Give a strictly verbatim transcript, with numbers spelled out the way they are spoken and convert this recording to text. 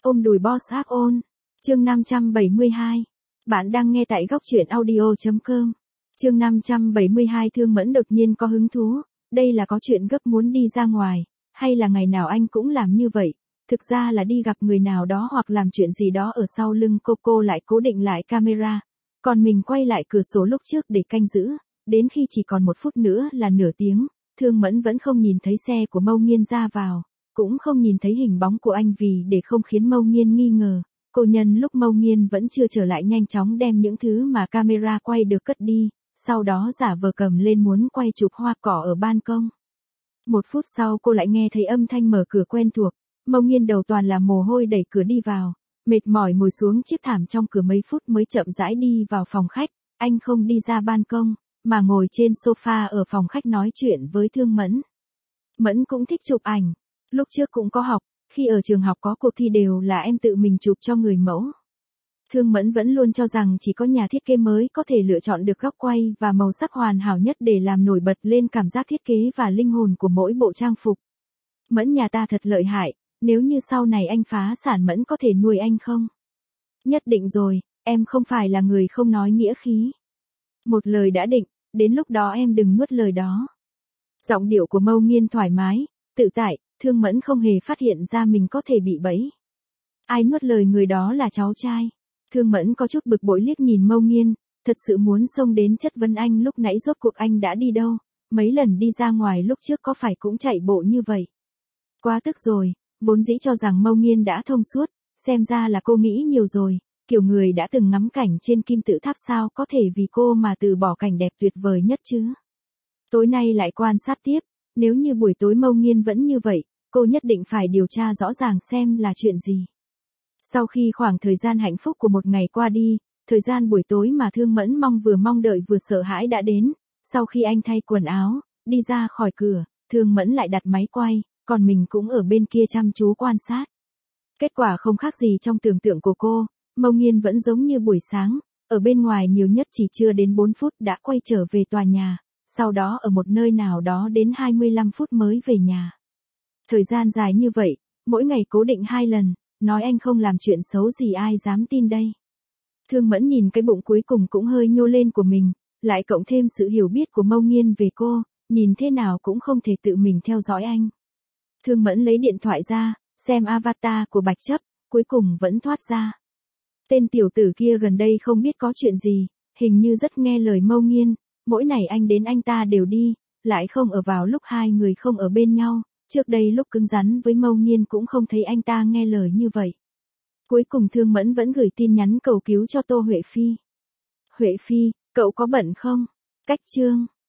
Ôm đùi boss áp ôn. Chương năm trăm bảy mươi hai. Bạn đang nghe tại góc truyện audio chấm com. Chương năm trăm bảy mươi hai. Thương Mẫn đột nhiên có hứng thú. Đây là có chuyện gấp muốn đi ra ngoài, hay là ngày nào anh cũng làm như vậy? Thực ra là đi gặp người nào đó hoặc làm chuyện gì đó ở sau lưng cô. Cô lại cố định lại camera, còn mình quay lại cửa sổ lúc trước để canh giữ. Đến khi chỉ còn một phút nữa là nửa tiếng, Thương Mẫn vẫn không nhìn thấy xe của Mâu Nghiên ra vào, cũng không nhìn thấy hình bóng của anh. Vì để không khiến Mâu Nghiên nghi ngờ, cô nhân lúc Mâu Nghiên vẫn chưa trở lại nhanh chóng đem những thứ mà camera quay được cất đi, sau đó giả vờ cầm lên muốn quay chụp hoa cỏ ở ban công. Một phút sau cô lại nghe thấy âm thanh mở cửa quen thuộc. Mâu Nghiên đầu toàn là mồ hôi đẩy cửa đi vào, mệt mỏi ngồi xuống chiếc thảm trong cửa mấy phút mới chậm rãi đi vào phòng khách. Anh không đi ra ban công, mà ngồi trên sofa ở phòng khách nói chuyện với Thương Mẫn. Mẫn cũng thích chụp ảnh. Lúc trước cũng có học, khi ở trường học có cuộc thi đều là em tự mình chụp cho người mẫu. Thương Mẫn vẫn luôn cho rằng chỉ có nhà thiết kế mới có thể lựa chọn được góc quay và màu sắc hoàn hảo nhất để làm nổi bật lên cảm giác thiết kế và linh hồn của mỗi bộ trang phục. Mẫn nhà ta thật lợi hại, nếu như sau này anh phá sản Mẫn có thể nuôi anh không? Nhất định rồi, em không phải là người không nói nghĩa khí. Một lời đã định, đến lúc đó em đừng nuốt lời đó. Giọng điệu của Mâu Nghiên thoải mái, tự tại, Thương Mẫn không hề phát hiện ra mình có thể bị bẫy. Ai nuốt lời người đó là cháu trai. Thương Mẫn có chút bực bội liếc nhìn Mâu Nghiên, thật sự muốn xông đến chất vấn anh lúc nãy rốt cuộc anh đã đi đâu, mấy lần đi ra ngoài lúc trước có phải cũng chạy bộ như vậy. Quá tức rồi, vốn dĩ cho rằng Mâu Nghiên đã thông suốt, xem ra là cô nghĩ nhiều rồi, kiểu người đã từng ngắm cảnh trên kim tự tháp sao có thể vì cô mà từ bỏ cảnh đẹp tuyệt vời nhất chứ. Tối nay lại quan sát tiếp, nếu như buổi tối Mâu Nghiên vẫn như vậy, cô nhất định phải điều tra rõ ràng xem là chuyện gì. Sau khi khoảng thời gian hạnh phúc của một ngày qua đi, thời gian buổi tối mà Thương Mẫn mong vừa mong đợi vừa sợ hãi đã đến. Sau khi anh thay quần áo, đi ra khỏi cửa, Thương Mẫn lại đặt máy quay, còn mình cũng ở bên kia chăm chú quan sát. Kết quả không khác gì trong tưởng tượng của cô, Mâu Nghiên vẫn giống như buổi sáng, ở bên ngoài nhiều nhất chỉ chưa đến bốn phút đã quay trở về tòa nhà, sau đó ở một nơi nào đó đến hai mươi lăm phút mới về nhà. Thời gian dài như vậy, mỗi ngày cố định hai lần, nói anh không làm chuyện xấu gì ai dám tin đây. Thương Mẫn nhìn cái bụng cuối cùng cũng hơi nhô lên của mình, lại cộng thêm sự hiểu biết của Mâu Nghiên về cô, nhìn thế nào cũng không thể tự mình theo dõi anh. Thương Mẫn lấy điện thoại ra, xem avatar của Bạch Chấp, cuối cùng vẫn thoát ra. Tên tiểu tử kia gần đây không biết có chuyện gì, hình như rất nghe lời Mâu Nghiên, mỗi ngày anh đến anh ta đều đi, lại không ở vào lúc hai người không ở bên nhau, trước đây lúc cứng rắn với Mâu Nghiên cũng không thấy anh ta nghe lời như vậy. Cuối cùng Thương Mẫn vẫn gửi tin nhắn cầu cứu cho Tô Huệ Phi. Huệ Phi, cậu có bận không? Cách chương.